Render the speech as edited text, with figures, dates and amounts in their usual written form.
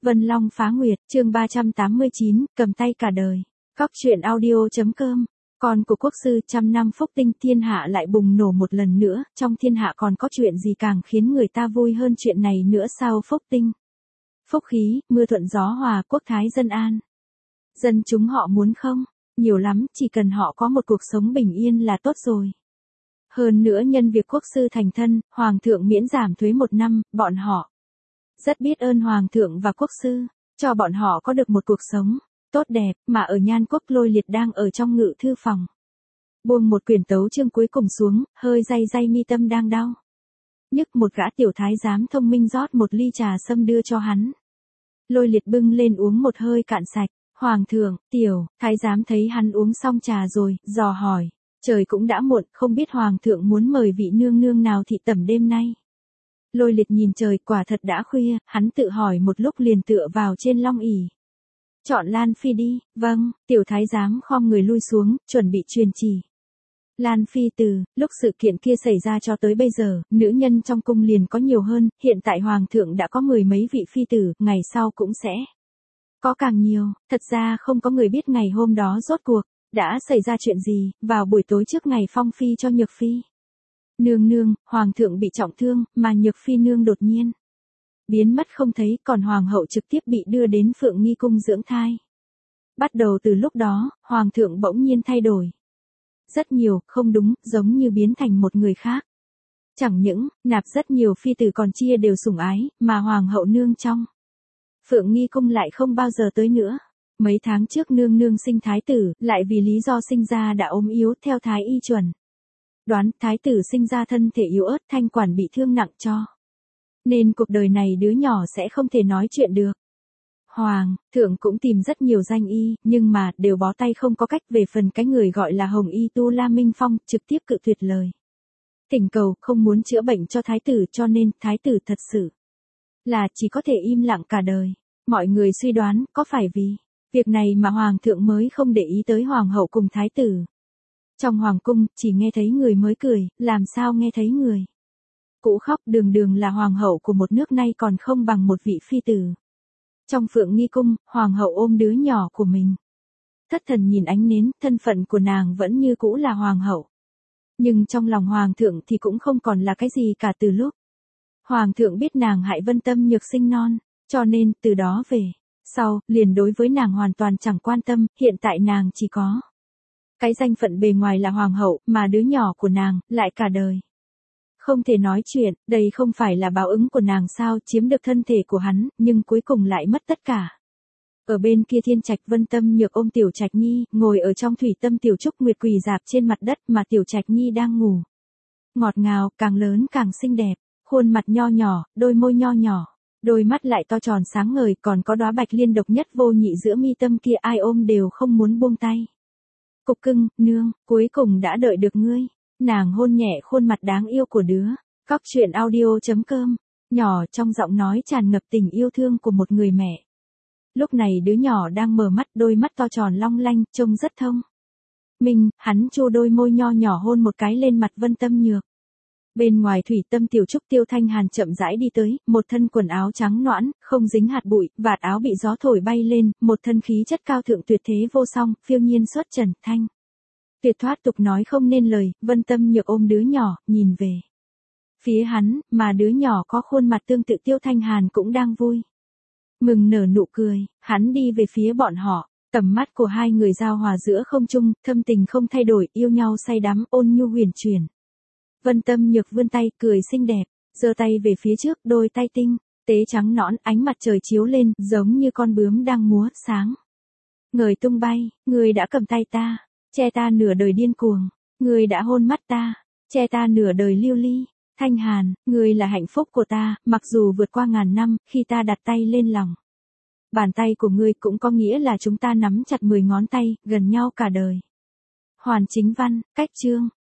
Vân Long phá nguyệt, chương 389, cầm tay cả đời. Góc truyện audio.com. Con của quốc sư trăm năm phúc tinh, thiên hạ lại bùng nổ một lần nữa, trong thiên hạ còn có chuyện gì càng khiến người ta vui hơn chuyện này nữa sao? Phúc tinh, phúc khí, mưa thuận gió hòa, quốc thái dân an. Dân chúng họ muốn không? Nhiều lắm, chỉ cần họ có một cuộc sống bình yên là tốt rồi. Hơn nữa nhân việc quốc sư thành thân, hoàng thượng miễn giảm thuế 1 năm, bọn họ rất biết ơn hoàng thượng và quốc sư, cho bọn họ có được một cuộc sống tốt đẹp, mà ở Nhan Quốc Lôi Liệt đang ở trong ngự thư phòng. Buông một quyển tấu chương cuối cùng xuống, hơi day day mi tâm đang đau. Nhức một gã tiểu thái giám thông minh rót một ly trà sâm đưa cho hắn. Lôi Liệt bưng lên uống một hơi cạn sạch. Hoàng thượng, tiểu thái giám thấy hắn uống xong trà rồi, dò hỏi. Trời cũng đã muộn, không biết hoàng thượng muốn mời vị nương nương nào thị tẩm đêm nay. Lôi Liệt nhìn trời, quả thật đã khuya, hắn tự hỏi một lúc liền tựa vào trên long ỷ. Chọn Lan Phi đi. Vâng. Tiểu thái giám khom người lui xuống, chuẩn bị truyền chỉ. Lan Phi từ lúc sự kiện kia xảy ra cho tới bây giờ, nữ nhân trong cung liền có nhiều hơn, hiện tại hoàng thượng đã có 10 mấy vị phi tử, ngày sau cũng sẽ có càng nhiều. Thật ra không có người biết ngày hôm đó rốt cuộc đã xảy ra chuyện gì, vào buổi tối trước ngày phong phi cho Nhược Phi. Nương nương, hoàng thượng bị trọng thương, mà Nhược Phi nương đột nhiên biến mất không thấy, còn hoàng hậu trực tiếp bị đưa đến Phượng Nghi cung dưỡng thai. Bắt đầu từ lúc đó, hoàng thượng bỗng nhiên thay đổi rất nhiều, không đúng, giống như biến thành một người khác. Chẳng những nạp rất nhiều phi tử còn chia đều sủng ái, mà hoàng hậu nương trong Phượng Nghi cung lại không bao giờ tới nữa. Mấy tháng trước nương nương sinh thái tử, lại vì lý do sinh ra đã ốm yếu, theo thái y chuẩn đoán, thái tử sinh ra thân thể yếu ớt, thanh quản bị thương nặng cho nên cuộc đời này đứa nhỏ sẽ không thể nói chuyện được. Hoàng thượng cũng tìm rất nhiều danh y, nhưng mà đều bó tay không có cách. Về phần cái người gọi là Hồng Y Tu La Minh Phong, trực tiếp cự tuyệt lời thỉnh cầu, không muốn chữa bệnh cho thái tử, cho nên thái tử thật sự là chỉ có thể im lặng cả đời. Mọi người suy đoán, có phải vì việc này mà hoàng thượng mới không để ý tới hoàng hậu cùng thái tử. Trong hoàng cung, chỉ nghe thấy người mới cười, làm sao nghe thấy người cũ khóc? Đường đường là hoàng hậu của một nước, nay còn không bằng một vị phi tử. Trong Phượng Nghi cung, hoàng hậu ôm đứa nhỏ của mình, thất thần nhìn ánh nến, thân phận của nàng vẫn như cũ là hoàng hậu. Nhưng trong lòng hoàng thượng thì cũng không còn là cái gì cả. Từ lúc hoàng thượng biết nàng hại Vân Tâm Nhược sinh non, cho nên từ đó về sau, liền đối với nàng hoàn toàn chẳng quan tâm. Hiện tại nàng chỉ có cái danh phận bề ngoài là hoàng hậu, mà đứa nhỏ của nàng lại cả đời không thể nói chuyện. Đây không phải là báo ứng của nàng sao? Chiếm được thân thể của hắn, nhưng cuối cùng lại mất tất cả. Ở bên kia thiên trạch, Vân Tâm Nhược ôm Tiểu Trạch Nhi, ngồi ở trong thủy tâm Tiểu Trúc Nguyệt quỳ rạp trên mặt đất, mà Tiểu Trạch Nhi đang ngủ ngọt ngào, càng lớn càng xinh đẹp, khuôn mặt nho nhỏ, đôi môi nho nhỏ, đôi mắt lại to tròn sáng ngời, còn có đóa bạch liên độc nhất vô nhị giữa mi tâm kia, ai ôm đều không muốn buông tay. Cục cưng, nương, cuối cùng đã đợi được ngươi. Nàng hôn nhẹ khuôn mặt đáng yêu của đứa. Góc truyện audio.com. Nhỏ trong giọng nói tràn ngập tình yêu thương của một người mẹ. Lúc này đứa nhỏ đang mở mắt, đôi mắt to tròn long lanh, trông rất thông minh. Hắn chu đôi môi nho nhỏ hôn một cái lên mặt Vân Tâm Nhược. Bên ngoài thủy tâm Tiểu Trúc, Tiêu Thanh Hàn chậm rãi đi tới, một thân quần áo trắng nõn, không dính hạt bụi, vạt áo bị gió thổi bay lên, một thân khí chất cao thượng tuyệt thế vô song, phiêu nhiên xuất trần, thanh tuyệt thoát tục nói không nên lời. Vân Tâm Nhược ôm đứa nhỏ, nhìn về phía hắn, mà đứa nhỏ có khuôn mặt tương tự Tiêu Thanh Hàn cũng đang vui mừng nở nụ cười. Hắn đi về phía bọn họ, tầm mắt của hai người giao hòa giữa không trung, thâm tình không thay đổi, yêu nhau say đắm, ôn nhu huyền chuyển. Vân Tâm Nhược vươn tay, cười xinh đẹp, giơ tay về phía trước, đôi tay tinh tế trắng nõn, ánh mặt trời chiếu lên, giống như con bướm đang múa, sáng ngời tung bay. Ngươi đã cầm tay ta, che ta nửa đời điên cuồng. Ngươi đã hôn mắt ta, che ta nửa đời lưu ly. Thanh Hàn, ngươi là hạnh phúc của ta, mặc dù vượt qua ngàn năm, khi ta đặt tay lên lòng bàn tay của ngươi cũng có nghĩa là chúng ta nắm chặt 10 ngón tay, gần nhau cả đời. Hoàn Chính Văn, cách chương.